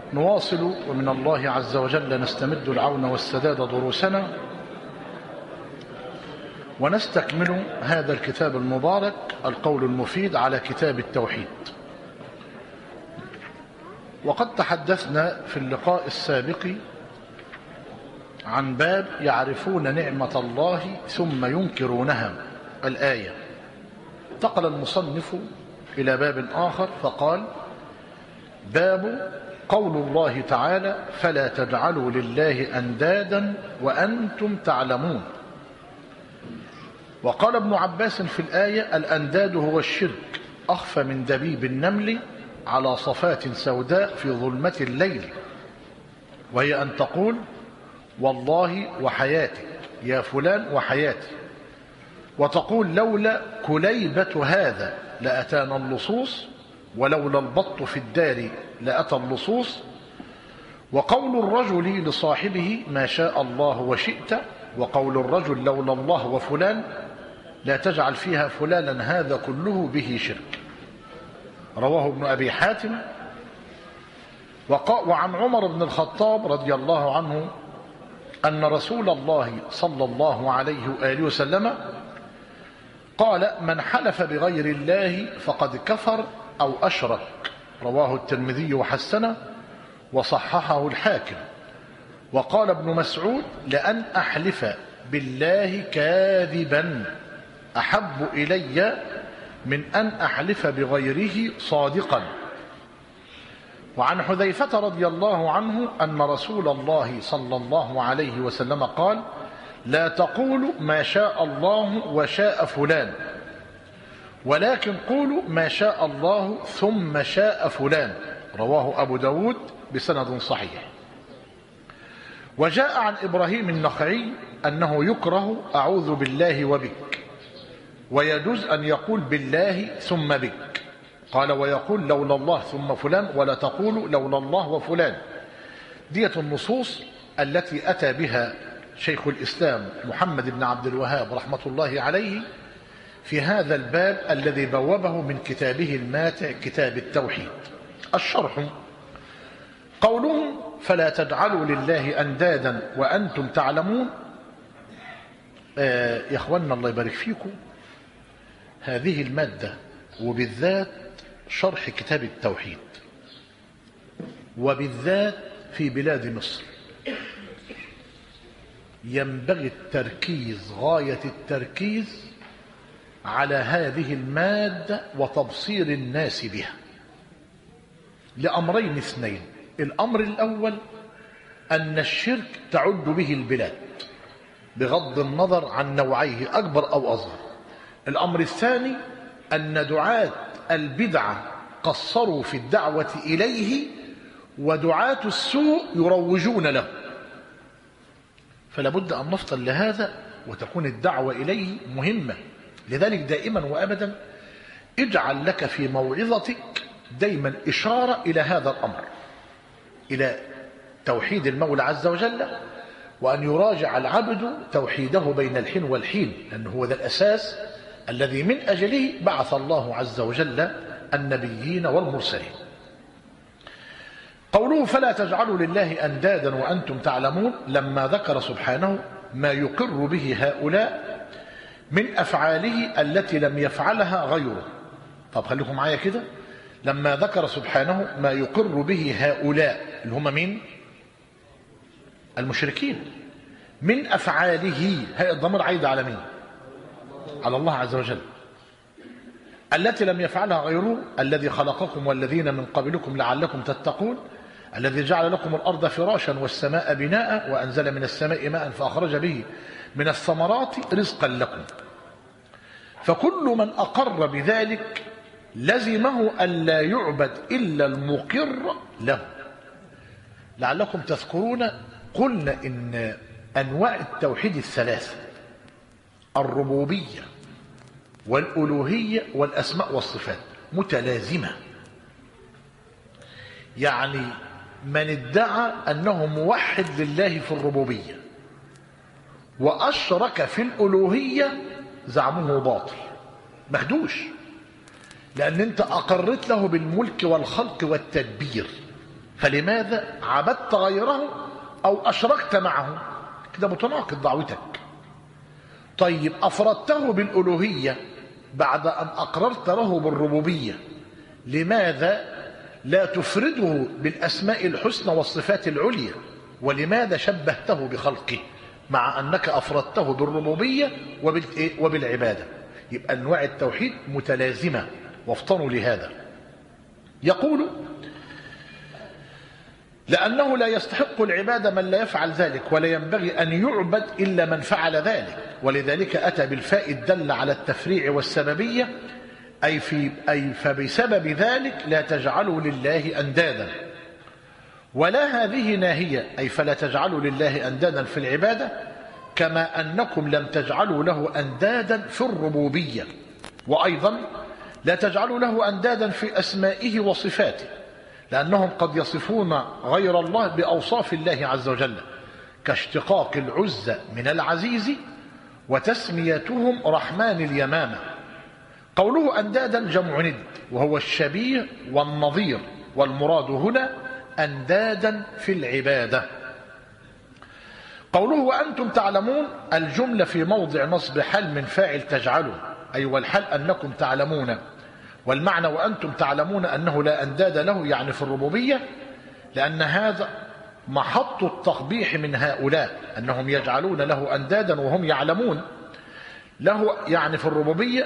نواصل ومن الله عز وجل نستمد العون والسداد دروسنا، ونستكمل هذا الكتاب المبارك القول المفيد على كتاب التوحيد. وقد تحدثنا في اللقاء السابق عن باب يعرفون نعمة الله ثم ينكرونها الآية. انتقل المصنف إلى باب آخر فقال: باب قول الله تعالى: فلا تجعلوا لله أندادا وأنتم تعلمون. وقال ابن عباس في الآية: الأنداد هو الشرك أخفى من دبيب النمل على صفات سوداء في ظلمة الليل، وهي أن تقول: والله وحياتك يا فلان وحياتي، وتقول: لولا كليبة هذا لأتانا اللصوص، ولولا البط في الدار لأتى اللصوص. وقول الرجل لصاحبه: ما شاء الله وشئت، وقول الرجل: لولا الله وفلان لا تجعل فيها فلانا، هذا كله به شرك. رواه ابن أبي حاتم. وعن عمر بن الخطاب رضي الله عنه أن رسول الله صلى الله عليه وآله وسلم قال: من حلف بغير الله فقد كفر أو أشرك. رواه الترمذي وحسنه وصححه الحاكم. وقال ابن مسعود: لأن أحلف بالله كاذبا أحب إلي من أن أحلف بغيره صادقا. وعن حذيفة رضي الله عنه أن رسول الله صلى الله عليه وسلم قال: لا تقولوا ما شاء الله وشاء فلان، ولكن قولوا ما شاء الله ثم شاء فلان. رواه أبو داود بسند صحيح. وجاء عن إبراهيم النخعي أنه يكره أعوذ بالله وبك، ويجوز أن يقول بالله ثم بك. قال: ويقول لولا الله ثم فلان، ولا تقول لولا الله وفلان. دية النصوص التي أتى بها شيخ الإسلام محمد بن عبد الوهاب رحمة الله عليه في هذا الباب الذي بوبه من كتابه الماتع كتاب التوحيد. الشرح: قولهم فلا تجعلوا لله أندادا وأنتم تعلمون. يا أخوانا الله يبارك فيكم، هذه المادة وبالذات شرح كتاب التوحيد، وبالذات في بلاد مصر، ينبغي التركيز غاية التركيز على هذه المادة وتبصير الناس بها لأمرين اثنين. الأمر الأول أن الشرك تعد به البلاد بغض النظر عن نوعيه أكبر أو أصغر. الأمر الثاني أن دعاة البدعة قصروا في الدعوة إليه، ودعاة السوء يروجون له. فلا بد أن نفطن لهذا وتكون الدعوة إليه مهمة. لذلك دائما وأبدا اجعل لك في موعظتك دائما إشارة إلى هذا الأمر، إلى توحيد المولى عز وجل، وأن يراجع العبد توحيده بين الحين والحين، لأنه هو ذا الأساس الذي من أجله بعث الله عز وجل النبيين والمرسلين. قوله فلا تجعلوا لله أندادا وأنتم تعلمون، لما ذكر سبحانه ما يقر به هؤلاء من أفعاله التي لم يفعلها غيره. طب خليكم معايا كده، لما ذكر سبحانه ما يقر به هؤلاء اللي هم مين؟ المشركين. من أفعاله، هي الضمير عايد على مين؟ على الله عز وجل. التي لم يفعلها غيره: الذي خلقكم والذين من قبلكم لعلكم تتقون، الذي جعل لكم الأرض فراشا والسماء بناء، وأنزل من السماء ماء فأخرج به من الثمرات رزقا لكم. فكل من أقر بذلك لزمه ألا يعبد إلا المقر له. لعلكم تذكرون قلنا إن أنواع التوحيد الثلاثة: الربوبية والألوهية والأسماء والصفات متلازمة. يعني من ادعى أنه موحد لله في الربوبية وأشرك في الألوهية زعمه باطل مخدوش، لأن أنت أقرت له بالملك والخلق والتدبير، فلماذا عبدت غيره أو أشركت معه؟ كده متناقض دعوتك. طيب أفردته بالألوهية بعد أن أقررت له بالربوبية، لماذا لا تفرده بالأسماء الحسنى والصفات العليا؟ ولماذا شبهته بخلقه مع أنك أفردته بالربوبية وبالعبادة؟ يبقى أنواع التوحيد متلازمة، وافطنوا لهذا. يقول لأنه لا يستحق العبادة من لا يفعل ذلك، ولا ينبغي أن يعبد إلا من فعل ذلك، ولذلك أتى بالفاء الدل على التفريع والسببية، أي فبسبب ذلك لا تجعلوا لله أندادا. ولا هذه ناهية، أي فلا تجعلوا لله أندادا في العبادة، كما أنكم لم تجعلوا له أندادا في الربوبية، وأيضا لا تجعلوا له أندادا في أسمائه وصفاته، لأنهم قد يصفون غير الله بأوصاف الله عز وجل، كاشتقاق العزة من العزيز وتسميتهم رحمن اليمامة. قوله أندادا جمع ند، وهو الشبيه والنظير، والمراد هنا أندادا في العبادة. قوله وأنتم تعلمون، الجملة في موضع نصب حال من فاعل تجعلوا، أي والحال أنكم تعلمون، والمعنى وأنتم تعلمون أنه لا أنداد له، يعني في الربوبية، لأن هذا محط التقبيح من هؤلاء، أنهم يجعلون له أندادا وهم يعلمون له، يعني في الربوبية،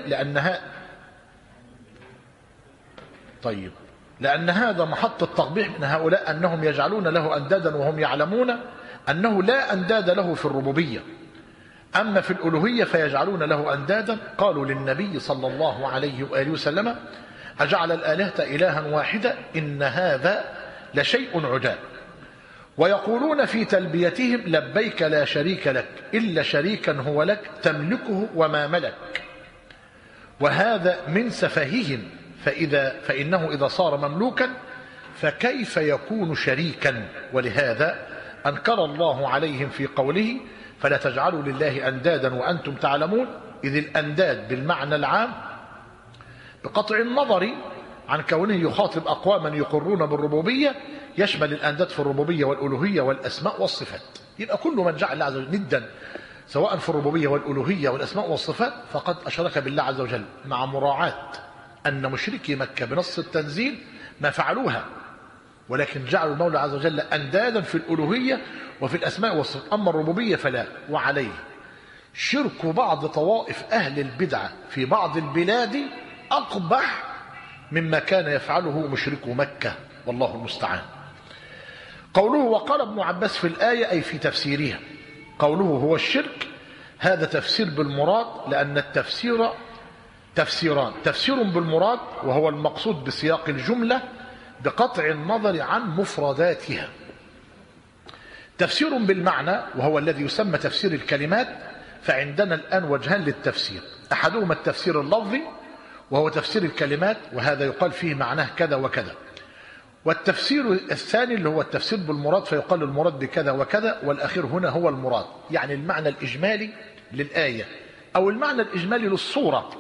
لأن هذا محط التقبيح من هؤلاء، أنهم يجعلون له أندادا وهم يعلمون أنه لا أنداد له في الربوبية. أما في الألوهية فيجعلون له أندادا. قالوا للنبي صلى الله عليه وآله وسلم أجعل الآلهة إلها واحدة إن هذا لشيء عجاب. ويقولون في تلبيتهم لبيك لا شريك لك إلا شريكا هو لك تملكه وما ملك، وهذا من سفههم، فإنه إذا صار مملوكا فكيف يكون شريكا؟ ولهذا أنكر الله عليهم في قوله فلا تجعلوا لله أندادا وأنتم تعلمون، إذ الأنداد بالمعنى العام بقطع النظر عن كونه يخاطب أقواما يقرون بالربوبية، يشمل الأنداد في الربوبية والألوهية والأسماء والصفات. يبقى كل من جعل الله عز وجل ندا سواء في الربوبية والألوهية والأسماء والصفات فقد أشرك بالله عز وجل، مع مراعاة أن مشركي مكة بنص التنزيل ما فعلوها، ولكن جعلوا المولى عز وجل أندادا في الألوهية وفي الأسماء والصفات، أما الربوبية فلا. وعليه شرك بعض طوائف أهل البدعة في بعض البلاد أقبح مما كان يفعله مشركو مكة، والله المستعان. قوله وقال ابن عباس في الآية، أي في تفسيرها، قوله هو الشرك، هذا تفسير بالمراد، لأن التفسير تفسيران: تفسير بالمراد وهو المقصود بسياق الجملة بقطع النظر عن مفرداتها، تفسير بالمعنى وهو الذي يسمى تفسير الكلمات. فعندنا الآن وجهان للتفسير: أحدهما التفسير اللفظي وهو تفسير الكلمات، وهذا يقال فيه معناه كذا وكذا، والتفسير الثاني اللي هو التفسير بالمراد، فيقال المراد بكذا وكذا، والأخير هنا هو المراد، يعني المعنى الإجمالي للآية أو المعنى الإجمالي للصورة.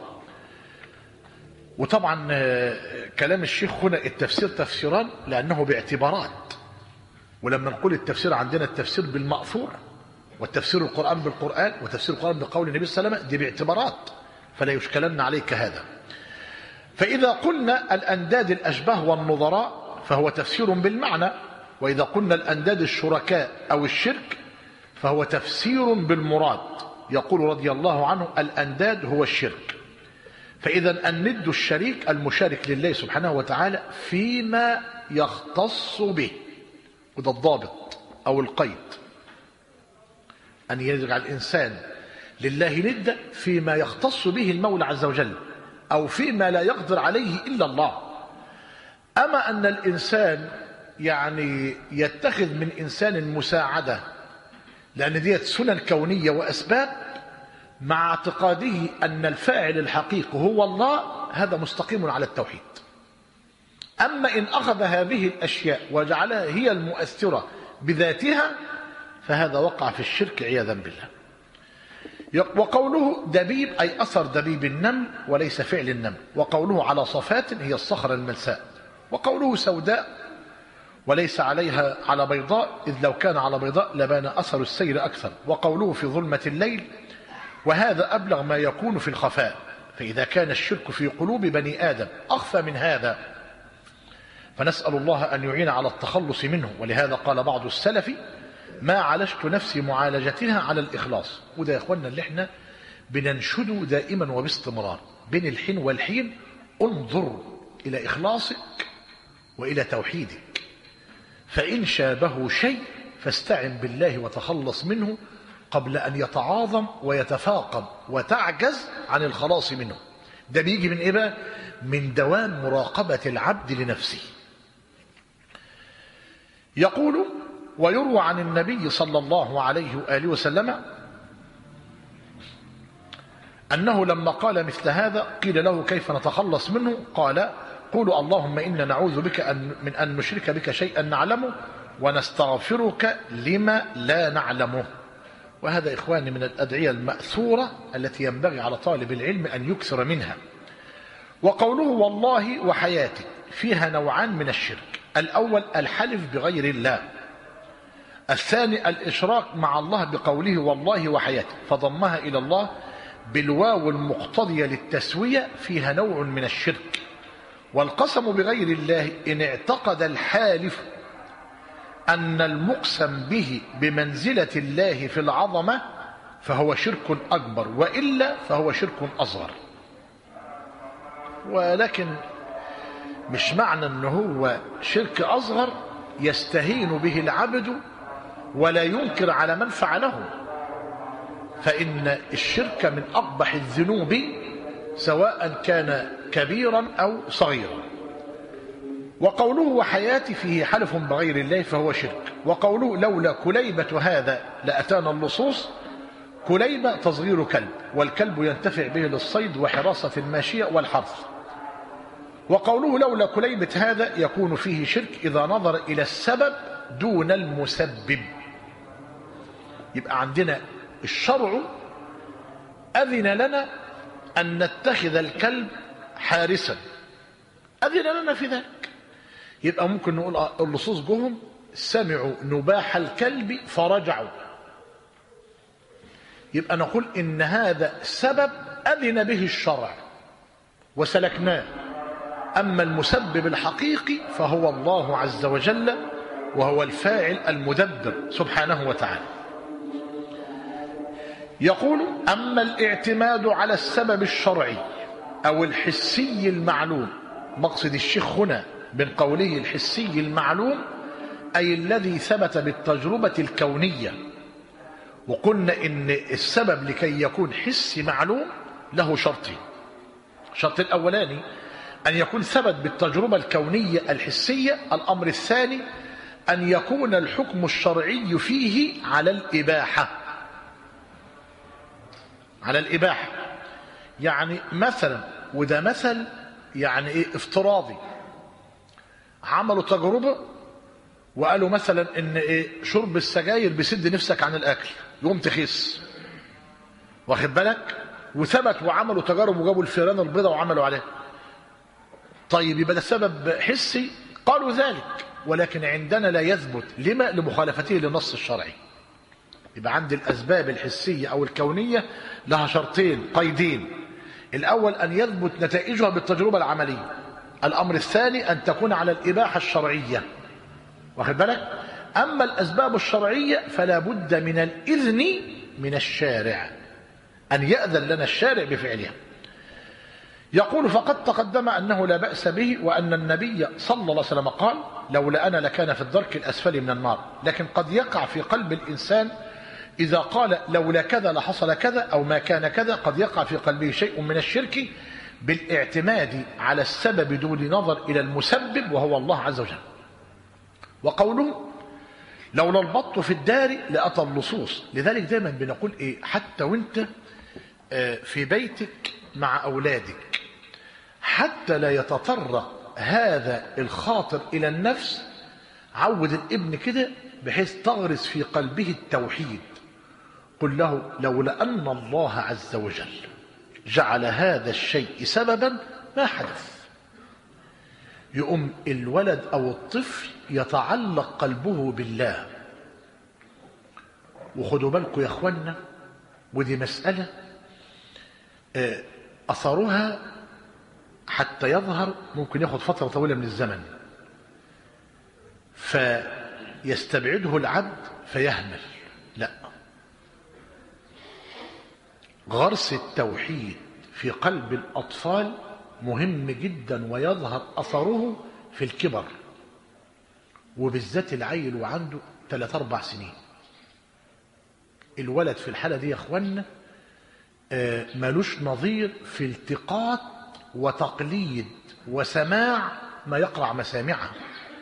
وطبعا كلام الشيخ هنا التفسير تفسيران لأنه باعتبارات، ولما نقول التفسير عندنا التفسير بالمأثور والتفسير القرآن بالقرآن وتفسير القرآن بقول النبي صلى الله عليه وسلم، دي باعتبارات، فلا يشكلن عليك هذا. فإذا قلنا الأنداد الأشباه والنظراء فهو تفسير بالمعنى، وإذا قلنا الأنداد الشركاء أو الشرك فهو تفسير بالمراد. يقول رضي الله عنه الأنداد هو الشرك. فإذا الند الشريك المشارك لله سبحانه وتعالى فيما يختص به، وده الضابط أو القيد، أن يجعل الإنسان لله ندا فيما يختص به المولى عز وجل أو فيما لا يقدر عليه إلا الله. أما أن الإنسان يعني يتخذ من إنسان مساعدة، لأن ديت سنن كونية وأسباب، مع اعتقاده أن الفاعل الحقيقي هو الله، هذا مستقيم على التوحيد. أما إن أخذ هذه الأشياء وجعلها هي المؤثرة بذاتها فهذا وقع في الشرك عياذا بالله. وقوله دبيب أي أثر دبيب النمل وليس فعل النمل. وقوله على صفات هي الصخرة الملساء. وقوله سوداء وليس عليها على بيضاء، إذ لو كان على بيضاء لبان أثر السير أكثر. وقوله في ظلمة الليل، وهذا أبلغ ما يكون في الخفاء، فإذا كان الشرك في قلوب بني آدم أخفى من هذا فنسأل الله أن يعين على التخلص منه. ولهذا قال بعض السلف: ما عالجت نفسي معالجتها على الإخلاص. وده يا إخواننا اللي احنا بننشده دائما وباستمرار بين الحين والحين: انظر إلى إخلاصك وإلى توحيدك، فإن شابه شيء فاستعن بالله وتخلص منه قبل أن يتعاظم ويتفاقم وتعجز عن الخلاص منه. ده بيجي من إيه بقى؟ من دوام مراقبة العبد لنفسه. يقول: ويروى عن النبي صلى الله عليه وآله وسلم أنه لما قال مثل هذا قيل له: كيف نتخلص منه؟ قال: قولوا اللهم إنا نعوذ بك من أن نشرك بك شيئا نعلمه ونستغفرك لما لا نعلمه. وهذا إخواني من الأدعية المأثورة التي ينبغي على طالب العلم أن يكثر منها. وقوله والله وحياتي فيها نوعان من الشرك: الأول الحلف بغير الله، الثاني الإشراك مع الله بقوله والله وحياتي، فضمها إلى الله بالواو المقتضية للتسوية، فيها نوع من الشرك. والقسم بغير الله إن اعتقد الحالف أن المقسم به بمنزلة الله في العظمة فهو شرك أكبر، وإلا فهو شرك أصغر. ولكن مش معنى أنه هو شرك أصغر يستهين به العبد ولا ينكر على من فعله، فإن الشرك من أقبح الذنوب سواء كان كبيرا أو صغيرا. وقوله وحياتي فيه حلف بغير الله فهو شرك. وقوله لولا كليبة هذا لأتانا اللصوص، كليبة تصغير كلب، والكلب ينتفع به للصيد وحراسة الماشية والحرث. وقوله لولا كليبة هذا يكون فيه شرك إذا نظر إلى السبب دون المسبب. يبقى عندنا الشرع أذن لنا أن نتخذ الكلب حارسا، أذن لنا في ذلك. يبقى ممكن نقول اللصوص جهم سمعوا نباح الكلب فرجعوا، يبقى نقول إن هذا سبب أذن به الشرع وسلكناه. أما المسبب الحقيقي فهو الله عز وجل، وهو الفاعل المدبر سبحانه وتعالى. يقول: أما الاعتماد على السبب الشرعي أو الحسي المعلوم، مقصد الشيخ هنا من قوله الحسي المعلوم أي الذي ثبت بالتجربة الكونية. وقلنا إن السبب لكي يكون حسي معلوم له شرطين: الشرط الأولاني أن يكون ثبت بالتجربة الكونية الحسية، الأمر الثاني أن يكون الحكم الشرعي فيه على الإباحة. على الإباحة يعني مثلا، وده مثل يعني إيه افتراضي، عملوا تجربة وقالوا مثلا إن إيه شرب السجاير بيسد نفسك عن الأكل يقوم تخس، واخد بالك؟ وثبت وعملوا تجارب وجابوا الفيران البيضاء وعملوا عليها. طيب يبقى ده سبب حسي، قالوا ذلك، ولكن عندنا لا يثبت. لما؟ لمخالفته للنص الشرعي. يبقى عند الأسباب الحسية أو الكونية لها شرطين قيدين: الأول أن يثبت نتائجها بالتجربة العملية، الأمر الثاني أن تكون على الإباحة الشرعية، واخد بالك؟ أما الأسباب الشرعية فلا بد من الإذن من الشارع، أن يأذن لنا الشارع بفعلها. يقول: فقد تقدم أنه لا بأس به، وأن النبي صلى الله عليه وسلم قال: لولا أنا لكان في الدرك الأسفل من النار. لكن قد يقع في قلب الإنسان إذا قال لولا كذا لحصل كذا أو ما كان كذا، قد يقع في قلبه شيء من الشرك بالاعتماد على السبب دون نظر إلى المسبب وهو الله عز وجل. وقوله لولا البط في الدار لأتى اللصوص. لذلك دائما بنقول إيه، حتى وانت في بيتك مع أولادك، حتى لا يتطرق هذا الخاطر إلى النفس، عود الابن كده بحيث تغرس في قلبه التوحيد. قل له لولا أن الله عز وجل جعل هذا الشيء سببا ما حدث. يقوم الولد أو الطفل يتعلق قلبه بالله. وخدوا بالكم يا اخوانا، ودي مسألة أثرها حتى يظهر ممكن ياخد فترة طويلة من الزمن، فيستبعده العبد فيهمل. لا، غرس التوحيد في قلب الأطفال مهم جدا، ويظهر أثره في الكبر، وبالذات العيل وعنده 3-4 سنين. الولد في الحالة دي يا اخوانا مالوش نظير في التقاط وتقليد وسماع ما يقرع مسامعه.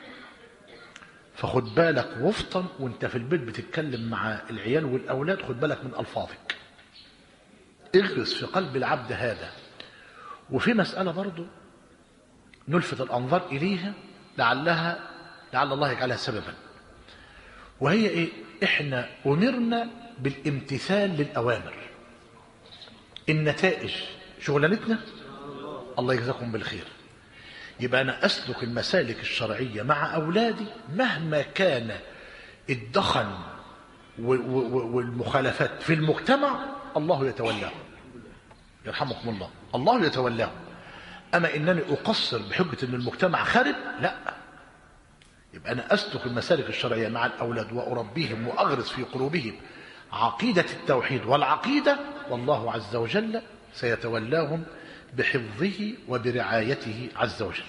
فخد بالك وفطن وانت في البيت بتتكلم مع العيال والأولاد، خد بالك من ألفاظك، اغرس في قلب العبد هذا. وفي مسألة برضو نلفت الأنظار إليها لعل الله يجعلها سببا، وهي إيه؟ إحنا أمرنا بالامتثال للأوامر. النتائج شغلانتنا، الله يجزاكم بالخير. يبقى أنا أسلك المسالك الشرعية مع أولادي مهما كان الدخن والمخالفات في المجتمع، الله يتولاه، يرحمكم الله، الله يتولاه. أما إنني أقصر بحجة أن المجتمع خارب، لا. يبقى أنا أسلك المسالك الشرعية مع الأولاد وأربيهم وأغرس في قلوبهم عقيدة التوحيد والعقيدة، والله عز وجل سيتولاهم بحفظه وبرعايته عز وجل.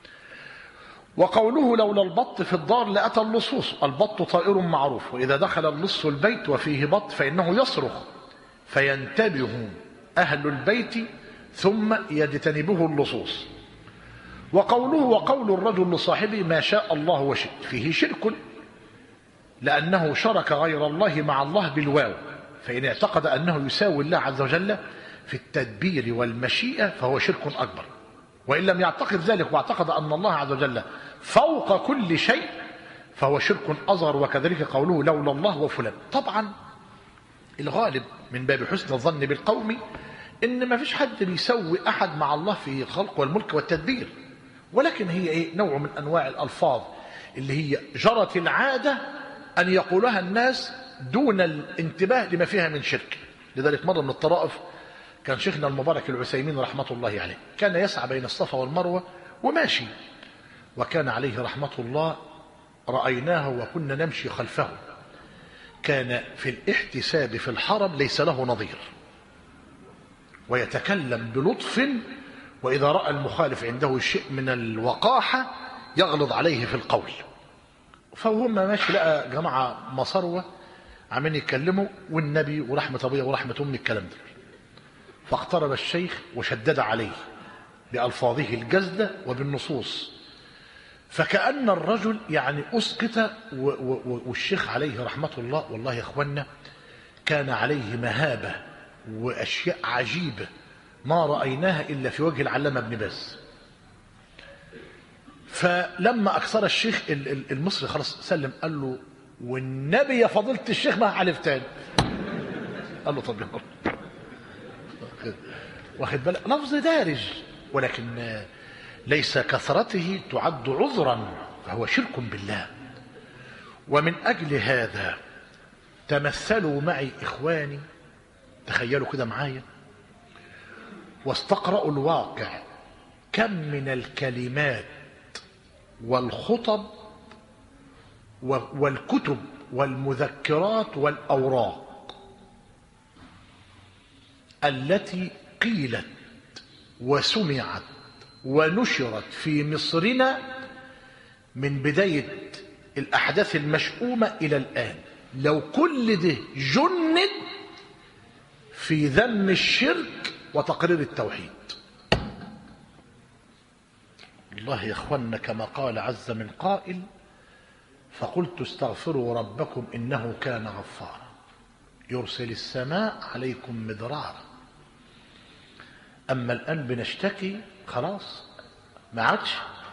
وقوله لولا البط في الدار لأتى اللصوص. البط طائر معروف، وإذا دخل اللص البيت وفيه بط فإنه يصرخ فينتبه أهل البيت ثم يجتنبه اللصوص. وقوله وقول الرجل لصاحبه ما شاء الله وشئت فيه شرك، لأنه شرك غير الله مع الله بالواو، فإن اعتقد أنه يساوي الله عز وجل في التدبير والمشيئة فهو شرك أكبر. وإن لم يعتقد ذلك واعتقد أن الله عز وجل فوق كل شيء فهو شرك أصغر. وكذلك قوله لولا الله وفلان. طبعا الغالب من باب حسن الظن بالقوم إن ما فيش حد بيسوي أحد مع الله في الخلق والملك والتدبير، ولكن هي إيه؟ نوع من أنواع الألفاظ اللي هي جرت العادة أن يقولها الناس دون الانتباه لما فيها من شرك. لذلك مرة من الطرائف كان شيخنا المبارك العثيمين رحمة الله عليه كان يسعى بين الصفا والمروة وماشي، وكان عليه رحمة الله رأيناه وكنا نمشي خلفه، كان في الاحتساب في الحرم ليس له نظير، ويتكلم بلطف، وإذا رأى المخالف عنده شيء من الوقاحة يغلظ عليه في القول. فهم ماشي لقى جماعة مصروة عمين يتكلموا والنبي ورحمة أبويا ورحمة أمي الكلام ده، فاقترب الشيخ وشدد عليه بألفاظه الجزلة وبالنصوص، فكأن الرجل يعني أسقط. والشيخ عليه رحمة الله والله يا أخوانا كان عليه مهابة وأشياء عجيبة ما رأيناها إلا في وجه العلامة ابن باز. فلما أكثر الشيخ المصري خلاص سلم، قال له والنبي يا فضيلة الشيخ ما حلف تاني. قال له طب يا رب، واخد بالك لفظ دارج، ولكن ليس كثرته تعد عذرا، فهو شرك بالله. ومن أجل هذا تمثلوا معي إخواني، تخيلوا كده معايا واستقرأوا الواقع، كم من الكلمات والخطب والكتب والمذكرات والأوراق التي قيلت وسمعت ونشرت في مصرنا من بداية الأحداث المشؤومة إلى الآن، لو كل ده جند في ذم الشرك وتقرير التوحيد. الله يا اخوانا كما قال عز من قائل فقلت استغفروا ربكم إنه كان غفارا يرسل السماء عليكم مدرارا. أما الآن بنشتكي خلاص ما عادش.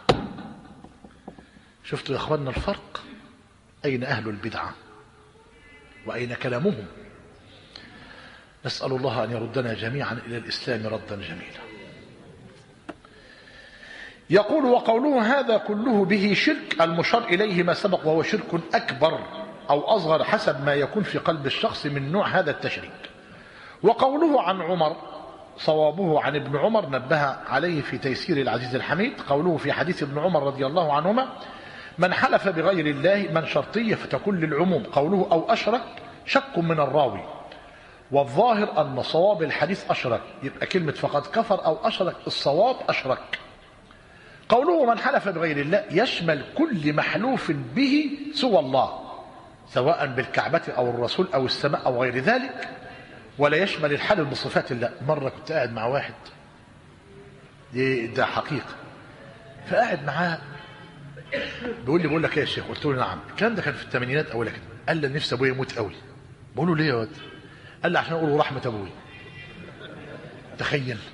شفتوا يا اخوانا الفرق؟ أين أهل البدعة وأين كلامهم؟ نسأل الله أن يردنا جميعا إلى الإسلام ردا جميلا. يقول وقوله هذا كله به شرك المشار إليه ما سبق وهو شرك أكبر أو أصغر حسب ما يكون في قلب الشخص من نوع هذا التشريك. وقوله عن عمر صوابه عن ابن عمر نبه عليه في تيسير العزيز الحميد. قوله في حديث ابن عمر رضي الله عنهما من حلف بغير الله من شرطية فتكون للعموم. قوله أو أشرك شك من الراوي، والظاهر أن صواب الحديث أشرك، يبقى كلمة فقد كفر أو أشرك الصواب أشرك. قوله من حلف بغير الله يشمل كل محلوف به سوى الله سواء بالكعبة أو الرسول أو السماء أو غير ذلك، ولا يشمل الحلف بصفات الله. مرة كنت قاعد مع واحد ده حقيقة، فقاعد معاه بيقول لي بقول لك ايه يا شيخ؟ قلت له نعم. الكلام ده كان في الثمانينات اولا كده. قال لي نفسي ابويا يموت قوي. بقول له ليه يا واد؟ قال لي عشان اقول رحمه ابويا. تخيل،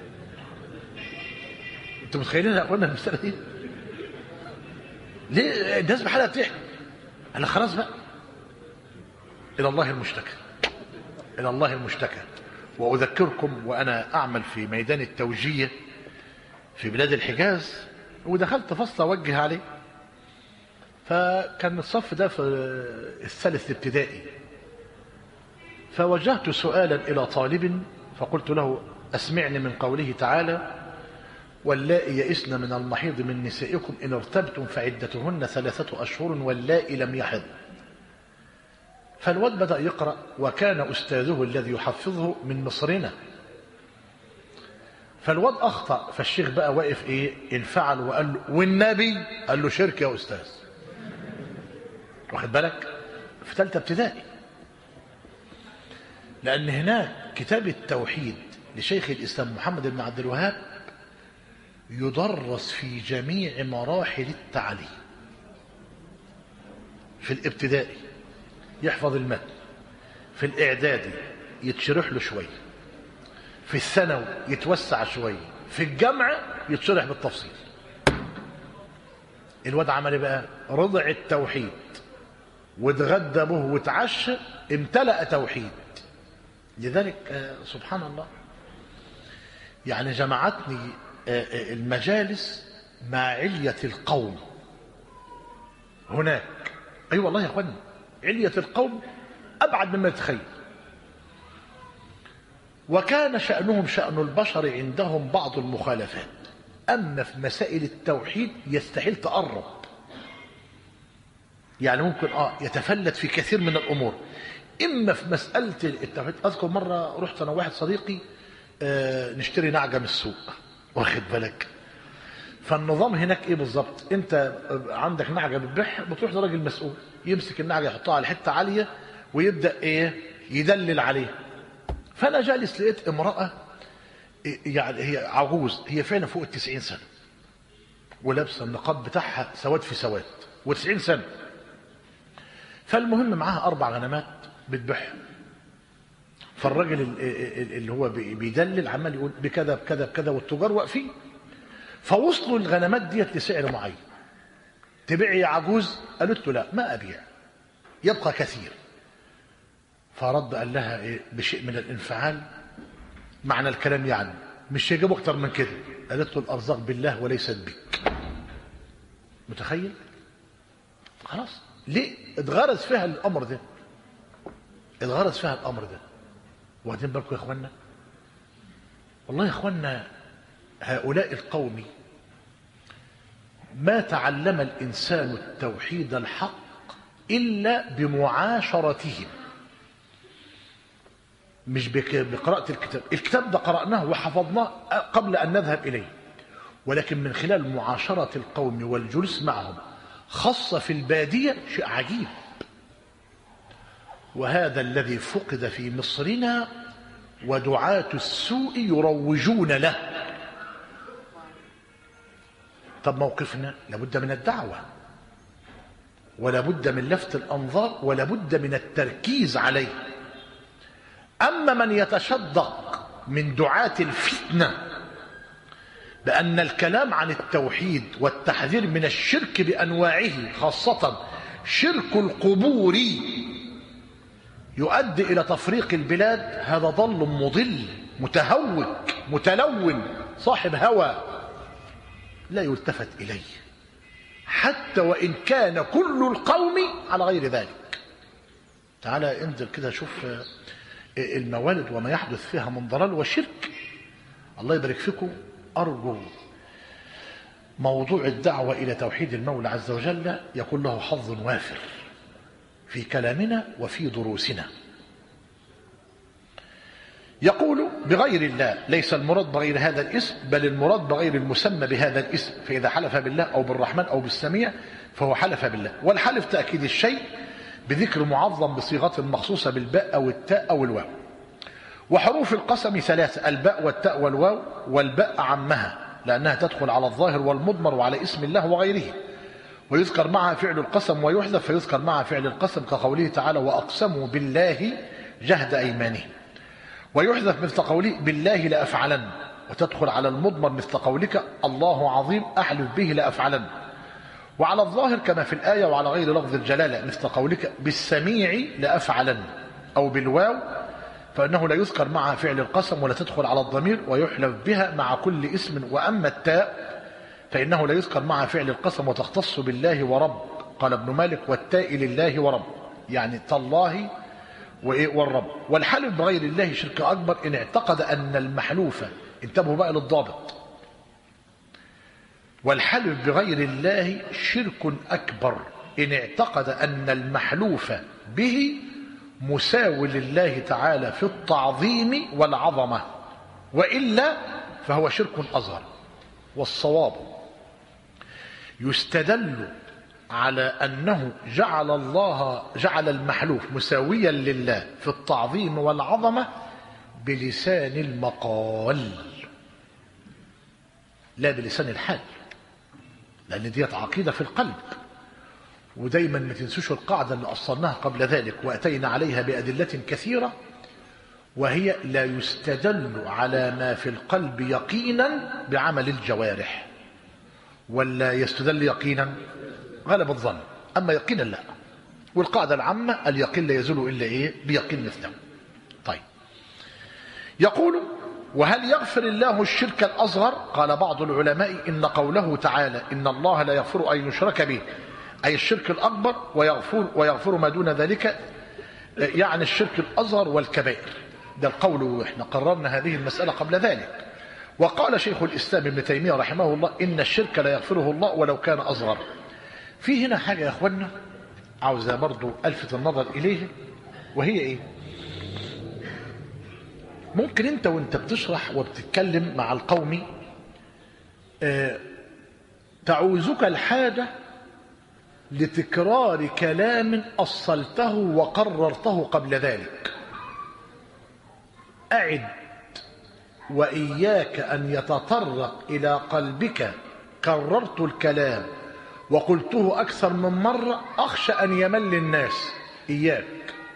انتوا متخيلين يا اخوانا المساله دي؟ ليه الناس بحالها بتحكي؟ قال لي خلاص بقى، الى الله المشتكى، الى الله المشتكى. واذكركم وانا اعمل في ميدان التوجيه في بلاد الحجاز، ودخلت فصل اوجه عليه، فكان الصف ده في الثالث ابتدائي، فوجهت سؤالا الى طالب فقلت له اسمعني من قوله تعالى واللائي يئسن من المحيض من نسائكم ان ارتبتم فعدتهن 3 أشهر واللائي لم يحض. فالواد بدأ يقرأ، وكان أستاذه الذي يحفظه من مصرنا، فالواد أخطأ، فالشيخ بقى واقف انفعل وقال له والنبي، قال له شرك يا أستاذ. واخد بالك؟ في ثالثه ابتدائي. لأن هناك كتاب التوحيد لشيخ الإسلام محمد بن عبد الوهاب يدرس في جميع مراحل التعليم. في الابتدائي يحفظ المتن، في الإعدادي يتشرح له شوية، في الثانوي يتوسع شوية، في الجامعة يتشرح بالتفصيل. الواد عمل ايه بقى؟ رضع التوحيد واتغدى به واتعشى، امتلأ توحيد. لذلك سبحان الله، يعني جمعتني المجالس مع علية القوم هناك. اي والله يا اخواني، علية القوم ابعد مما تتخيل. وكان شأنهم شأن البشر عندهم بعض المخالفات، اما في مسائل التوحيد يستحيل تقرب. يعني ممكن يتفلت في كثير من الامور. اما في مسألة التوحيد، اذكر مرة رحت انا واحد صديقي نشتري نعجة من السوق، واخد بالك؟ فالنظام هناك ايه بالظبط؟ انت عندك نعجة بتبيعها، بتروح لراجل مسؤول يمسك النعجة يحطها على حتة عالية ويبدأ يدلل عليها. فانا جالس لقيت امرأة، يعني هي عجوز، هي فعلا فوق 90 سنة ولابسه النقاب بتاعها سواد في سواد، و90 سنة. فالمهم معاها 4 غنمات بتبيعها. فالراجل اللي هو بيدلل عمال يقول بكذا بكذا بكذا، والتجار واقفين. فوصلوا الغنمات ديت لسعر معين. تبيعي يا عجوز؟ قالت له لا ما ابيع، يبقى كثير. فرد قال لها بشيء من الانفعال، معنى الكلام يعني مش هيجيبوا اكتر من كده. قالت له الارزاق بالله وليست بك. متخيل؟ خلاص، ليه اتغرز فيها الامر ده؟ اتغرز فيها الامر ده. واخدين بالكم يا اخوانا؟ والله يا اخوانا، هؤلاء القوم ما تعلم الانسان التوحيد الحق الا بمعاشرتهم، مش بقراءة الكتاب. الكتاب ده قرأناه وحفظناه قبل أن نذهب إليه، ولكن من خلال معاشرة القوم والجلوس معهم، خاصة في البادية، شيء عجيب. وهذا الذي فقد في مصرنا، ودعاة السوء يروجون له. طب موقفنا لابد من الدعوة، ولابد من لفت الأنظار، ولابد من التركيز عليه. أما من يتشدق من دعاة الفتنة بأن الكلام عن التوحيد والتحذير من الشرك بأنواعه، خاصة شرك القبور، يؤدي إلى تفريق البلاد، هذا ضل مضل متهوك متلون صاحب هوى. لا يلتفت إليه حتى وإن كان كل القوم على غير ذلك. تعالى انزل كده شوف الموالد وما يحدث فيها من ضلال وشرك. الله يبارك فيكم. أرجو موضوع الدعوة إلى توحيد المولى عز وجل يكون له حظ وافر في كلامنا وفي دروسنا. يقول بغير الله، ليس المراد بغير هذا الاسم، بل المراد بغير المسمى بهذا الاسم. فإذا حلف بالله أو بالرحمن أو بالسميع فهو حلف بالله. والحلف تأكيد الشيء بذكر معظم بصيغة مخصوصة بالباء أو التاء أو الواو. وحروف القسم ثلاثة: الباء والتاء والواو، والباء عمها لأنها تدخل على الظاهر والمضمر وعلى اسم الله وغيره، ويذكر معها فعل القسم ويحذف فيذكر معها فعل القسم كقوله تعالى وأقسموا بالله جهد أيمانهم، ويحذف مثل قوله بالله لأفعلن، وتدخل على المضمر مثل قولك الله عظيم أحلف به لأفعلن، وعلى الظاهر كما في الآية وعلى غير لفظ الجلالة مثل قولك بالسميع لأفعلن، أو بالواو فإنه لا يذكر معها فعل القسم ولا تدخل على الضمير ويحلف بها مع كل اسم. وأما التاء فإنه لا يذكر معها فعل القسم وتختص بالله ورب. قال ابن مالك والتاء لله ورب، يعني تالله والرب. والحلف بغير الله شرك أكبر إن اعتقد أن المحلوف، انتبهوا بقى للضابط، والحلف بغير الله شرك أكبر إن اعتقد أن المحلوف به مساو لله تعالى في التعظيم والعظمة، وإلا فهو شرك أصغر. والصواب يستدل على أنه جعل المحلوف مساويا لله في التعظيم والعظمة بلسان المقال لا بلسان الحال، لأن ديت عقيدة في القلب. ودايما ما تنسوش القاعدة اللي أصلناها قبل ذلك وأتينا عليها بأدلة كثيرة، وهي لا يستدل على ما في القلب يقينا بعمل الجوارح، ولا يستدل يقينا غلب الظن، أما يقينا لا. والقاعدة العامة اليقين لا يزول إلا إيه؟ بيقين مثله. طيب، يقول وهل يغفر الله الشرك الأصغر؟ قال بعض العلماء إن قوله تعالى إن الله لا يغفر أن يشرك به أي الشرك الأكبر، ويغفر ما دون ذلك، يعني الشرك الأصغر والكبائر. ده القول، وإحنا قررنا هذه المسألة قبل ذلك. وقال شيخ الإسلام ابن تيمية رحمه الله إن الشرك لا يغفره الله ولو كان أصغر. في هنا حاجة يا أخوانا عاوزة برضو ألفت النظر إليه، وهي إيه؟ ممكن أنت وأنت بتشرح وبتتكلم مع القوم تعوزك الحاجة لتكرار كلام أصلته وقررته قبل ذلك. أعد وإياك أن يتطرق إلى قلبك كررت الكلام وقلته أكثر من مرة أخشى أن يمل الناس. إياك،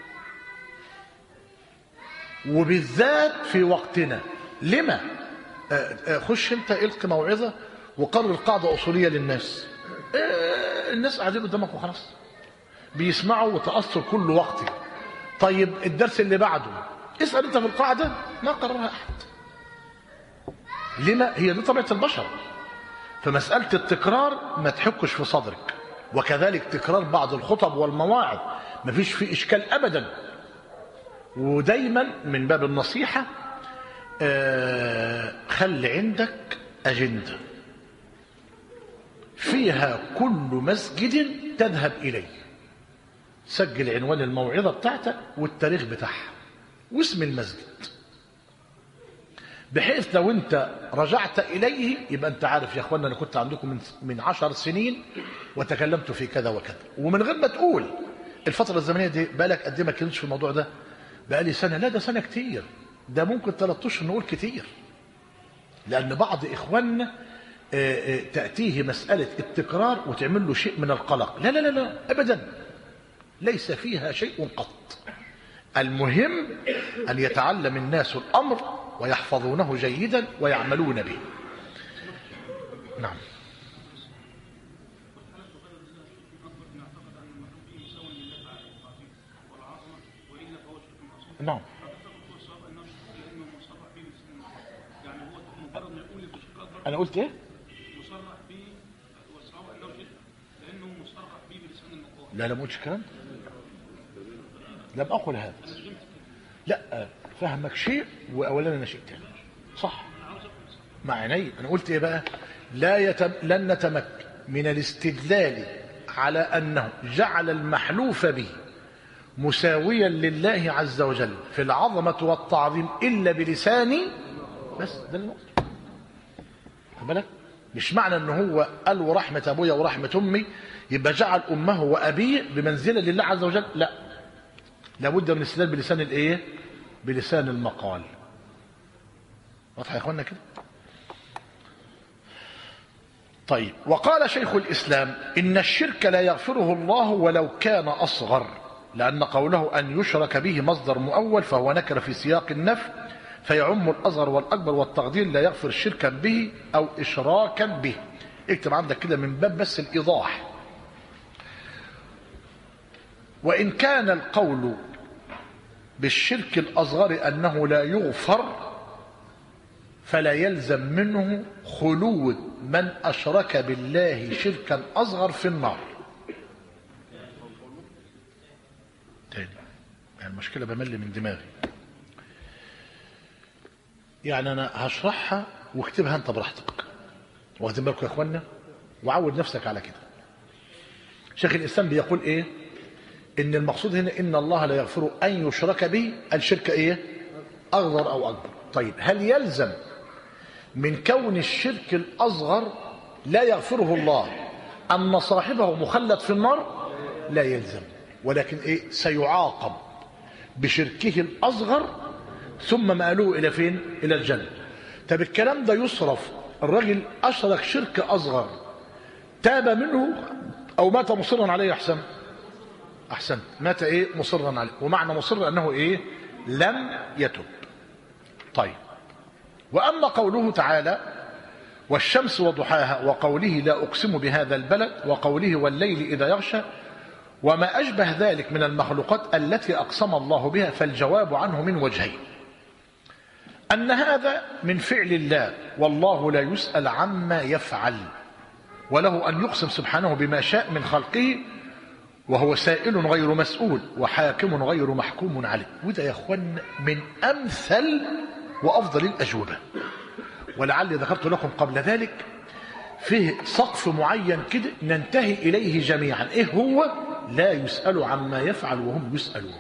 وبالذات في وقتنا. لما؟ خش انت القي موعظة وقرر قاعدة أصولية للناس. الناس قاعدين قدامك وخلاص بيسمعوا وتأثر كل وقت. طيب الدرس اللي بعده اسأل انت في القاعدة ما قررها أحد. لما؟ هي دي طبيعة البشر. فمسألة التكرار ما تحكش في صدرك، وكذلك تكرار بعض الخطب والمواعظ ما فيش فيه إشكال أبدا. ودايما من باب النصيحة خل عندك أجندة فيها كل مسجد تذهب إليه، سجل عنوان الموعظة بتاعتك والتاريخ بتاعها واسم المسجد، بحيث لو انت رجعت إليه يبقى انت عارف يا اخوانا انا كنت عندكم من 10 سنين وتكلمت في كذا وكذا، ومن غير ما تقول الفترة الزمنية دي بالك قد ما كنتش في الموضوع ده. بقالي سنة، لا ده سنة كتير، ده ممكن 3 اشهر نقول كتير. لأن بعض إخواننا تأتيه مسألة التكرار وتعمل له شيء من القلق. لا لا لا لا أبدا، ليس فيها شيء قط. المهم أن يتعلم الناس الأمر ويحفظونه جيدا ويعملون به. نعم. نعم. أنا قلت إيه؟ لا ما قلتش الكلام، لم أقل هذا. لا، فهمك شيء وأولا أنا شيء تاني. صح مع عيني. أنا قلت إيه بقى؟ لن نتمكن من الاستدلال على أنه جعل المحلوف به مساويا لله عز وجل في العظمة والتعظيم إلا بلسان بس. ده النقطة. خد بالك، مش معنى أنه هو قال ورحمة أبويا ورحمة أمي يبقى جعل أمه وأبيه بمنزلة لله عز وجل. لا، لابد من الاستدلال بلسان الإيه؟ بلسان المقال. واضح يا إخوانا كده؟ طيب، وقال شيخ الإسلام إن الشرك لا يغفره الله ولو كان أصغر، لأن قوله أن يشرك به مصدر مؤول فهو نكر في سياق النفي فيعم الأصغر والأكبر، والتقدير لا يغفر شركا به أو إشراكا به. اكتب عندك كده من باب بس الإيضاح. وإن كان القول بالشرك الأصغر أنه لا يغفر فلا يلزم منه خلود من أشرك بالله شركا أصغر في النار. تاني، يعني المشكلة بمل من دماغي، يعني أنا هشرحها واكتبها أنت براحتك. واخدين بالكم يا إخوانا؟ وعود نفسك على كده. شيخ الإسلام بيقول إيه؟ إن المقصود هنا إن الله لا يغفر أن يشرك به الشرك إيه؟ أصغر أو أكبر. طيب، هل يلزم من كون الشرك الأصغر لا يغفره الله أن صاحبه مخلد في النار؟ لا يلزم، ولكن إيه؟ سيعاقب بشركه الأصغر ثم مآله إلى فين؟ إلى الجنة. طب الكلام ده يصرف، الرجل أشرك شرك أصغر تاب منه أو مات مصرا عليه؟ أحسن، مات إيه؟ مصرا عليه. ومعنى مصر أنه إيه؟ لم يتب. طيب، وأما قوله تعالى والشمس وضحاها، وقوله لا أقسم بهذا البلد، وقوله والليل إذا يغشى، وما أشبه ذلك من المخلوقات التي أقسم الله بها، فالجواب عنه من وجهين: أن هذا من فعل الله والله لا يسأل عما يفعل، وله أن يقسم سبحانه بما شاء من خلقه، وهو سائل غير مسؤول وحاكم غير محكوم عليه. وده يا أخوان من أمثل وأفضل الأجوبة، ولعلي ذكرت لكم قبل ذلك فيه سقف معين كده ننتهي إليه جميعا. إيه هو؟ لا يسأل عما يفعل وهم يسألون.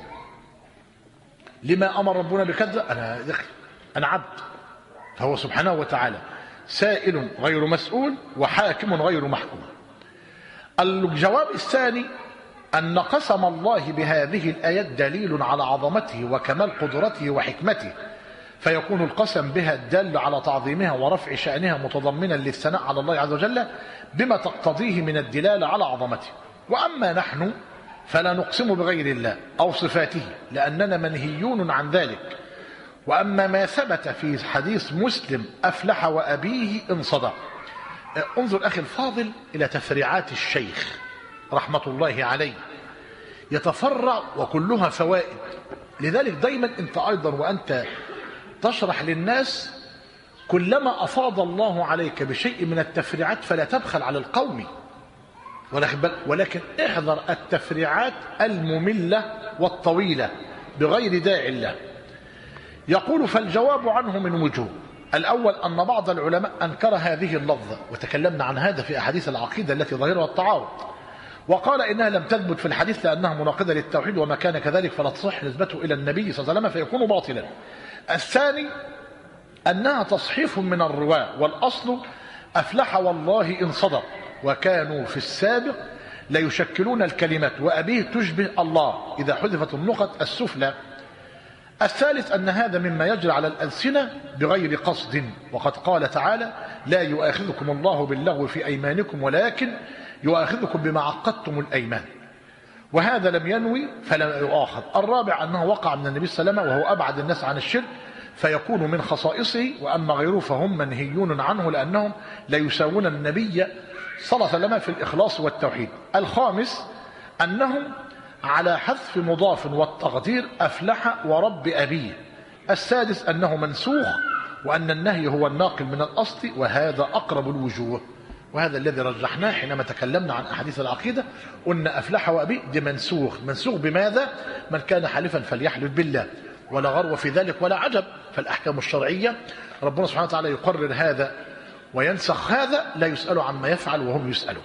لما أمر ربنا بكذا؟ أنا عبد، فهو سبحانه وتعالى سائل غير مسؤول وحاكم غير محكوم. الجواب الثاني أن قسم الله بهذه الآيات دليل على عظمته وكمال قدرته وحكمته، فيكون القسم بها الدال على تعظيمها ورفع شأنها متضمنا للثناء على الله عز وجل بما تقتضيه من الدلالة على عظمته. وأما نحن فلا نقسم بغير الله أو صفاته لأننا منهيون عن ذلك. وأما ما ثبت في حديث مسلم أفلح وأبيه إن صدق. انظر أخي الفاضل إلى تفريعات الشيخ رحمة الله عليه، يتفرع وكلها فوائد. لذلك دايما أنت أيضا وأنت تشرح للناس كلما أفاض الله عليك بشيء من التفريعات فلا تبخل على القوم، ولكن احذر التفريعات المملة والطويلة بغير داعي الله. يقول فالجواب عنه من وجوه: الأول أن بعض العلماء أنكر هذه اللفظة، وتكلمنا عن هذا في أحاديث العقيدة التي ظاهرها التعارض، وقال إنها لم تثبت في الحديث لأنها مناقضة للتوحيد، وما كان كذلك فلا تصح نسبته إلى النبي صلى الله عليه وسلم فيكون باطلا. الثاني أنها تصحيف من الرواة، والأصل أفلح والله إن صدق، وكانوا في السابق ليشكلون الكلمات وأبيه تشبه الله إذا حذفت النقط السفلى. الثالث أن هذا مما يجري على الألسنة بغير قصد، وقد قال تعالى لا يؤاخذكم الله باللغو في أيمانكم ولكن يؤاخذكم بما عقدتم الأيمان، وهذا لم ينوي فلا يؤاخذ. الرابع أنه وقع من النبي صلى الله عليه وسلم وهو أبعد الناس عن الشرك فيكون من خصائصه، وأما غيره فهم منهيون عنه لأنهم لا يساوون النبي صلى الله عليه وسلم في الإخلاص والتوحيد. الخامس أنهم على حذف مضاف والتقدير أفلح ورب أبيه. السادس أنه منسوخ وأن النهي هو الناقل من الأصل، وهذا أقرب الوجوه. وهذا الذي رجحناه حينما تكلمنا عن أحاديث العقيدة. قلنا أفلح وأبي دي منسوخ بماذا؟ من كان حالفا فليحلف بالله، ولا غرو في ذلك ولا عجب. فالأحكام الشرعية ربنا سبحانه وتعالى يقرر هذا وينسخ هذا، لا يسأل عما يفعل وهم يسألون.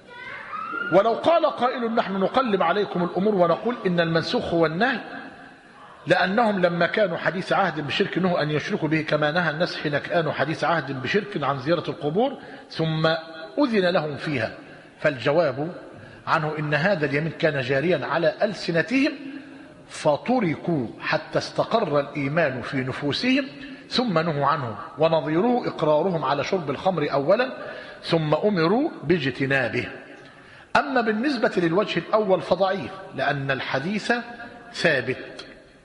ولو قال قائل نحن نقلب عليكم الأمور ونقول إن المنسوخ هو النهي، لأنهم لما كانوا حديث عهد بشرك نهوا أن يشركوا به كما نهى الناس حين كانوا حديث عهد بشرك عن زيارة القبور ثم أذن لهم فيها. فالجواب عنه إن هذا اليمين كان جاريا على ألسنتهم فتركوا حتى استقر الإيمان في نفوسهم ثم نهوا عنه، ونظيره إقرارهم على شرب الخمر أولا ثم أمروا باجتنابه. أما بالنسبة للوجه الأول فضعيف، لأن الحديث ثابت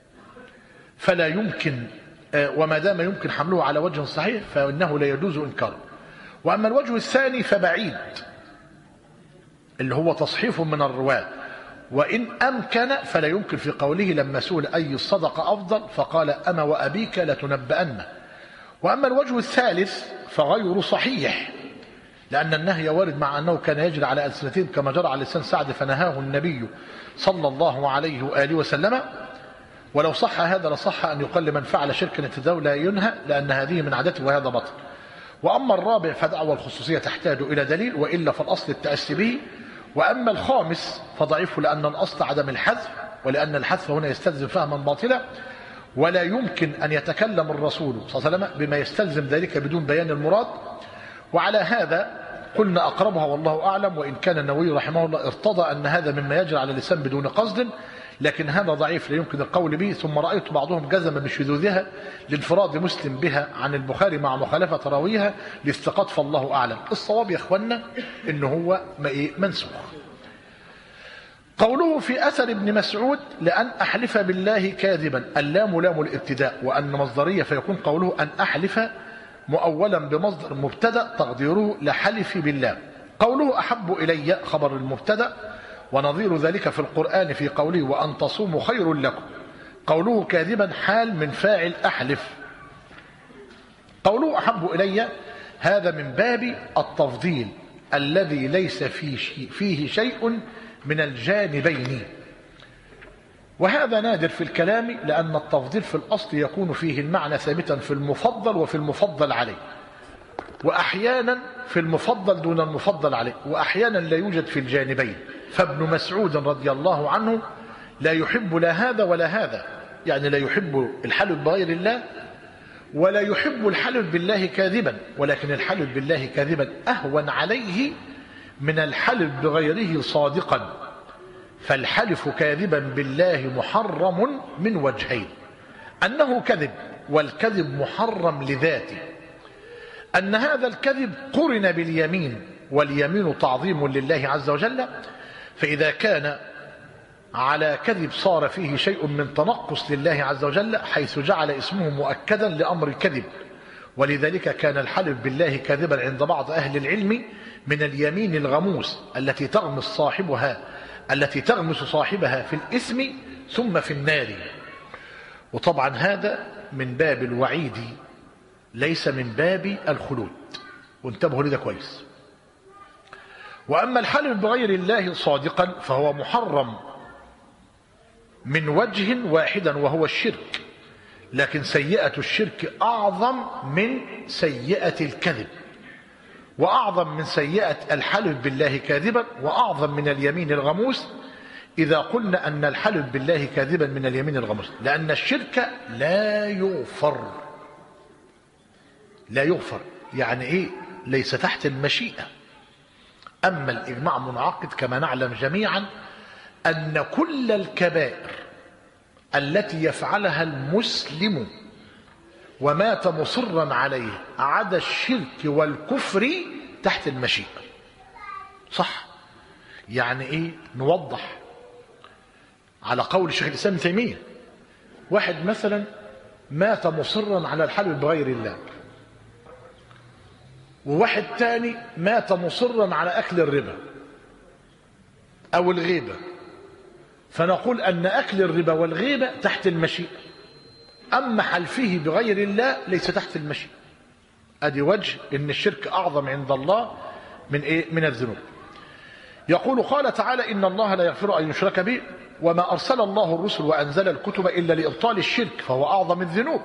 فلا يمكن، وما دام يمكن حمله على وجه صحيح فإنه لا يجوز إنكاره. وأما الوجه الثاني فبعيد، اللي هو تصحيف من الرواة، وإن أمكن فلا يمكن في قوله لما سئل أي الصدقة أفضل فقال أنا وأبيك لتنبأن. وأما الوجه الثالث فغير صحيح، لأن النهي وارد مع أنه كان يجري على ألسنتهم كما جرى على لسان سعد فنهاه النبي صلى الله عليه وآله وسلم. ولو صح هذا لصح أن يقال من فعل شركا ابتداء لا ينهى، لأن هذه من عادته وهذا بطل. وأما الرابع فدعوى الخصوصية تحتاج إلى دليل، وإلا فالأصل التأسي به. وأما الخامس فضعيف، لأن الأصل عدم الحذف، ولأن الحذف هنا يستلزم فهما باطلا، ولا يمكن أن يتكلم الرسول صلى الله عليه وسلم بما يستلزم ذلك بدون بيان المراد. وعلى هذا قلنا أقربها والله أعلم، وإن كان النووي رحمه الله ارتضى أن هذا مما يجري على اللسان بدون قصد، لكن هذا ضعيف لا يمكن القول به. ثم رأيت بعضهم جزم بشذوذها لانفراد مسلم بها عن البخاري مع مخالفة راويها لاستقاط، فالله أعلم. الصواب يا أخوانا إن هو منسوخ. قوله في أثر ابن مسعود لأن أحلف بالله كاذبا، اللام لام الابتداء، وأن مصدرية فيكون قوله أن أحلف مؤولا بمصدر مبتدأ تقديره لحلف بالله. قوله أحب إلي خبر المبتدأ، ونظير ذلك في القرآن في قوله وأن تصوموا خير لكم. قوله كاذبا حال من فاعل أحلف. قوله أحب إلي هذا من باب التفضيل الذي ليس فيه شيء من الجانبين، وهذا نادر في الكلام، لأن التفضيل في الأصل يكون فيه المعنى ثابتا في المفضل وفي المفضل عليه، وأحيانا في المفضل دون المفضل عليه، وأحيانا لا يوجد في الجانبين. فابن مسعود رضي الله عنه لا يحب لا هذا ولا هذا، يعني لا يحب الحلف بغير الله ولا يحب الحلف بالله كاذبا، ولكن الحلف بالله كاذبا أهون عليه من الحلف بغيره صادقا. فالحلف كاذبا بالله محرم من وجهين: أنه كذب، والكذب محرم لذاته، أن هذا الكذب قرن باليمين، واليمين تعظيم لله عز وجل، فإذا كان على كذب صار فيه شيء من تنقص لله عز وجل، حيث جعل اسمه مؤكدا لأمر الكذب. ولذلك كان الحلف بالله كاذبا عند بعض أهل العلم من اليمين الغموس التي تغمس صاحبها في الإثم ثم في النار. وطبعا هذا من باب الوعيد ليس من باب الخلود، وانتبهوا لذا كويس. وأما الحلف بغير الله صادقا فهو محرم من وجه واحدا وهو الشرك، لكن سيئة الشرك أعظم من سيئة الكذب، وأعظم من سيئة الحلف بالله كاذبا، وأعظم من اليمين الغموس إذا قلنا أن الحلف بالله كاذبا من اليمين الغموس، لأن الشرك لا يغفر. يعني إيه؟ ليس تحت المشيئة. أما الإجماع منعقد كما نعلم جميعا أن كل الكبائر التي يفعلها المسلم ومات مصرا عليه عدا الشرك والكفر تحت المشيئة. صح؟ يعني إيه؟ نوضح على قول الشيخ الإسلام ابن تيمية، واحد مثلا مات مصرا على الحلف بغير الله، وواحد تاني مات مصرا على أكل الربا أو الغيبة، فنقول أن أكل الربا والغيبة تحت المشيئة، أما حلفه بغير الله ليس تحت المشيئة. أدي وجه إن الشرك أعظم عند الله من الذنوب. يقول قال تعالى إن الله لا يغفر أن يشرك به وما أرسل الله الرسل وأنزل الكتب إلا لإبطال الشرك فهو أعظم الذنوب.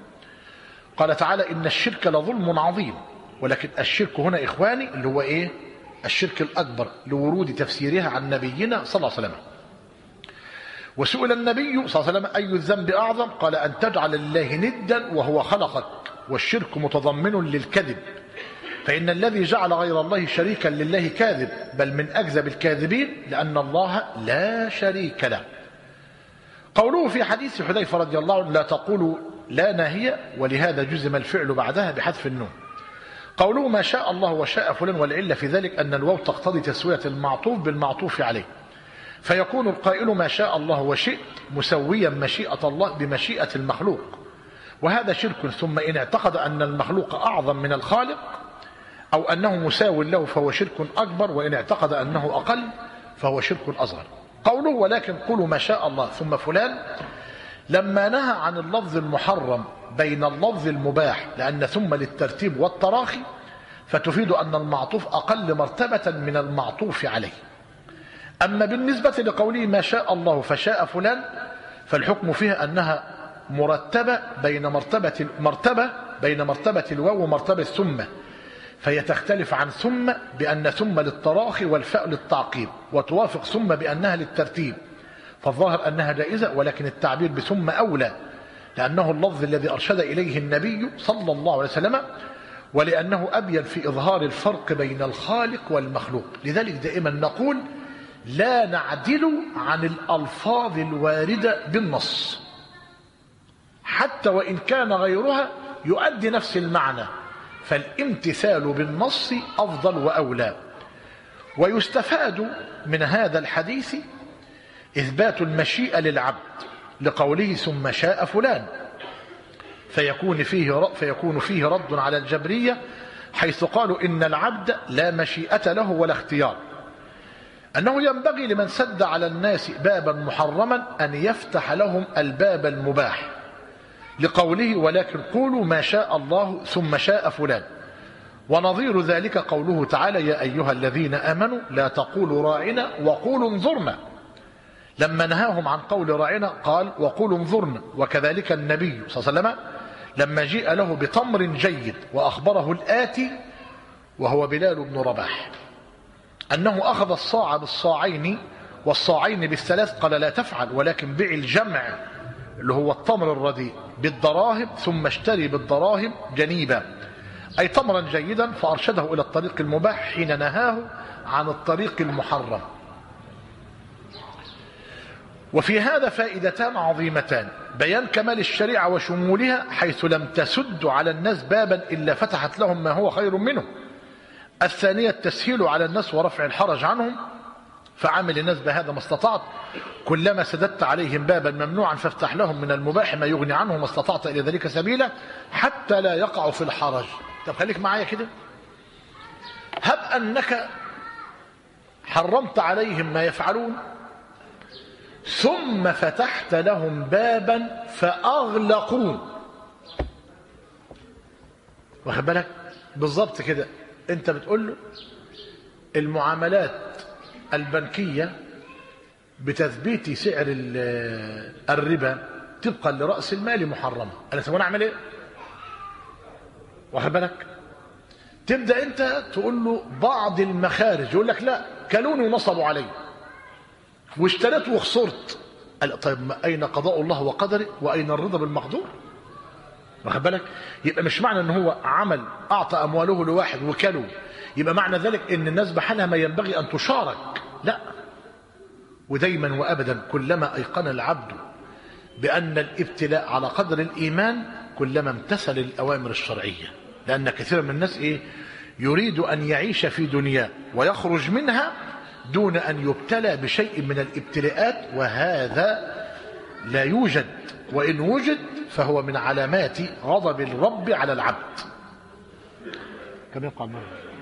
قال تعالى إن الشرك لظلم عظيم، ولكن الشرك هنا إخواني اللي هو إيه؟ الشرك الأكبر لورود تفسيرها عن نبينا صلى الله عليه وسلم. وسئل النبي صلى الله عليه وسلم أي الذنب أعظم؟ قال أن تجعل لله ندا وهو خلقك، والشرك متضمن للكذب، فإن الذي جعل غير الله شريكا لله كاذب، بل من أكذب الكاذبين، لأن الله لا شريك له. قوله في حديث حذيفة رضي الله عنه لا تقولوا لا ناهية، ولهذا جزم الفعل بعدها بحذف النون. قوله ما شاء الله وشاء فلان، والعلة في ذلك أن الواو تقتضي تسوية المعطوف بالمعطوف عليه، فيكون القائل ما شاء الله وشئت مسويا مشيئة الله بمشيئة المخلوق، وهذا شرك. ثم إن اعتقد أن المخلوق أعظم من الخالق أو أنه مساو له فهو شرك أكبر، وإن اعتقد أنه أقل فهو شرك أصغر. قوله ولكن قولوا ما شاء الله ثم فلان، لما نهى عن اللفظ المحرم بين اللفظ المباح، لأن ثم للترتيب والتراخي، فتفيد أن المعطوف أقل مرتبة من المعطوف عليه. أما بالنسبة لقوله ما شاء الله فشاء فلان، فالحكم فيها أنها مرتبة بين مرتبة الواو ومرتبة ثم، فهي تختلف عن ثم بأن ثم للتراخي والفاء للتعقيب، وتوافق ثم بأنها للترتيب، فالظاهر أنها جائزة، ولكن التعبير بثم أولى، لأنه اللفظ الذي أرشد إليه النبي صلى الله عليه وسلم، ولأنه أبين في إظهار الفرق بين الخالق والمخلوق. لذلك دائما نقول لا نعدل عن الألفاظ الواردة بالنص، حتى وإن كان غيرها يؤدي نفس المعنى، فالامتثال بالنص أفضل وأولى. ويستفاد من هذا الحديث إثبات المشيئة للعبد لقوله ثم شاء فلان، فيكون فيه رد على الجبرية حيث قالوا إن العبد لا مشيئة له ولا اختيار، أنه ينبغي لمن سد على الناس بابا محرما أن يفتح لهم الباب المباح، لقوله ولكن قولوا ما شاء الله ثم شاء فلان. ونظير ذلك قوله تعالى يا أيها الذين آمنوا لا تقولوا راعنا وقولوا انظرنا، لما نهاهم عن قول راعنا قال وقولوا انظرنا. وكذلك النبي صلى الله عليه وسلم لما جيء له بتمر جيد وأخبره الآتي وهو بلال بن رباح أنه أخذ الصاع بالصاعين والصاعين بالثلاث، قال لا تفعل، ولكن بيع الجمع اللي هو التمر الرديء بالدراهم ثم اشتري بالدراهم جنيبا، أي تمرا جيدا، فأرشده إلى الطريق المباح حين نهاه عن الطريق المحرم. وفي هذا فائدتان عظيمتان: بيان كمال الشريعة وشمولها حيث لم تسد على الناس بابا إلا فتحت لهم ما هو خير منه. الثانية التسهيل على الناس ورفع الحرج عنهم، فعامل الناس بهذا ما استطعت، كلما سددت عليهم بابا ممنوعا فافتح لهم من المباح ما يغني عنه ما استطعت إلى ذلك سبيلا حتى لا يقعوا في الحرج. طب خليك معايا كده، هب أنك حرمت عليهم ما يفعلون ثم فتحت لهم بابا فأغلقوا، واخد بالك بالظبط كده، انت بتقول له المعاملات البنكية بتثبيت سعر الربا طبقا لرأس المال محرمة، انا سوف اعمل ايه؟ واخد بالك؟ تبدأ انت تقول له بعض المخارج، يقول لك لا كلوني ونصبوا علي واشتريت وخسرت. طيب أين قضاء الله وقدره وأين الرضا بالمقدور؟ واخد بالك؟ يبقى مش معنى ان هو عمل اعطى امواله لواحد وكله يبقى معنى ذلك ان الناس بحالها ما ينبغي ان تشارك، لا. ودايما وابدا كلما ايقن العبد بان الابتلاء على قدر الايمان كلما امتثل الاوامر الشرعيه، لان كثير من الناس يريد ان يعيش في دنياه ويخرج منها دون ان يبتلى بشيء من الابتلاءات، وهذا لا يوجد، وان وجد فهو من علامات غضب الرب على العبد. كم يبقى المرة؟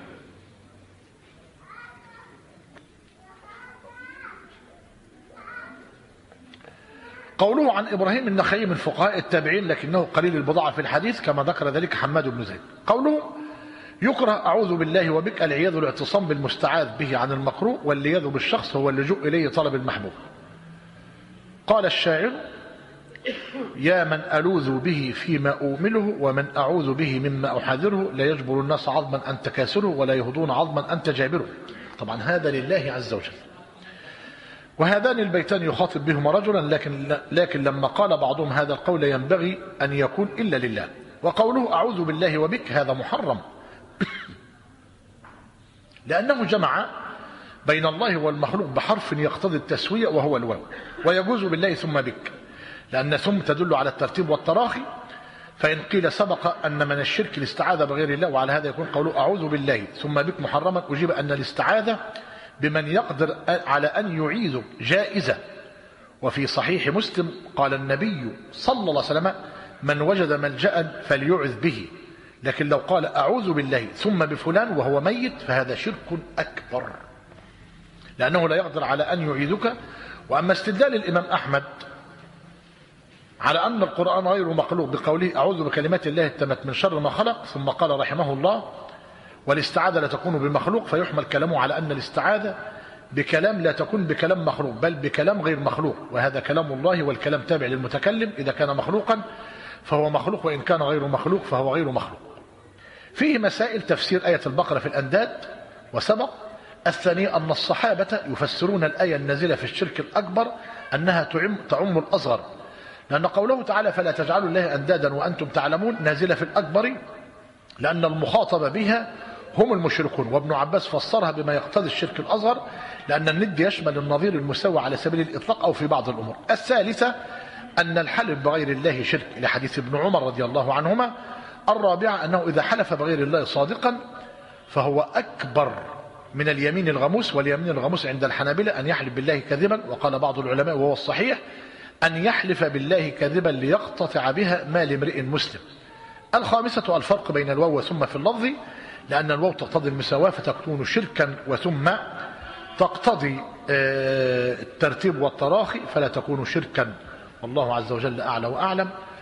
قوله عن إبراهيم النخعي من فقهاء التابعين لكنه قليل البضاعة في الحديث كما ذكر ذلك حماد بن زيد. قوله يكره أعوذ بالله وبك العياذ الاعتصام بالمستعاذ به عن المكروه، واللياذ بالشخص هو اللجوء إليه طلب المحبوب. قال الشاعر: يا من ألوذ به فيما أؤمله، ومن أعوذ به مما أحاذره، لا يجبر الناس عظما أنت كاسره، ولا يهضون عظما أنت جابره. طبعا هذا لله عز وجل. وهذان البيتان يخاطب بهما رجلا، لكن لما قال بعضهم هذا القول ينبغي أن يكون إلا لله. وقوله أعوذ بالله وبك هذا محرم لأنه جمع بين الله والمخلوق بحرف يقتضي التسوية وهو الواو. ويجوز بالله ثم بك، لأن ثم تدل على الترتيب والتراخي. فإن قيل سبق أن من الشرك الاستعاذة بغير الله، وعلى هذا يكون قوله أعوذ بالله ثم بك محرما، أجيب أن الاستعاذة بمن يقدر على أن يعيذ جائزة. وفي صحيح مسلم قال النبي صلى الله عليه وسلم: من وجد ملجأ فليعذ به. لكن لو قال أعوذ بالله ثم بفلان وهو ميت فهذا شرك أكبر، لأنه لا يقدر على أن يعيذك. وأما استدلال الإمام أحمد على أن القرآن غير مخلوق بقوله أعوذ بكلمات الله التامات من شر ما خلق، ثم قال رحمه الله: والاستعاذة لا تكون بمخلوق، فيحمل كلامه على أن الاستعاذة بكلام لا تكون بكلام مخلوق، بل بكلام غير مخلوق، وهذا كلام الله، والكلام تابع للمتكلم. إذا كان مخلوقا فهو مخلوق، وإن كان غير مخلوق فهو غير مخلوق. فيه مسائل تفسير آية البقرة في الأنداد وسبق. الثاني أن الصحابة يفسرون الآية النازلة في الشرك الأكبر أنها تعم الأصغر، لأن قوله تعالى فلا تجعلوا الله أندادا وأنتم تعلمون نازلة في الأكبر، لأن المخاطب بها هم المشركون. وابن عباس فسرها بما يقتضي الشرك الأصغر، لأن الند يشمل النظير المساوي على سبيل الإطلاق أو في بعض الأمور. الثالثة أن الحلف بغير الله شرك، لحديث ابن عمر رضي الله عنهما. الرابعة أنه إذا حلف بغير الله صادقا فهو أكبر من اليمين الغموس. واليمين الغموس عند الحنابلة أن يحلف بالله كذبا، وقال بعض العلماء وهو الصحيح أن يحلف بالله كذبا ليقتطع بها مال امرئ مسلم. الخامسة الفرق بين الواو وثم في اللفظ، لأن الواو تقتضي المساواة فتكون شركا، وثم تقتضي الترتيب والتراخي فلا تكون شركا. والله عز وجل أعلى وأعلم.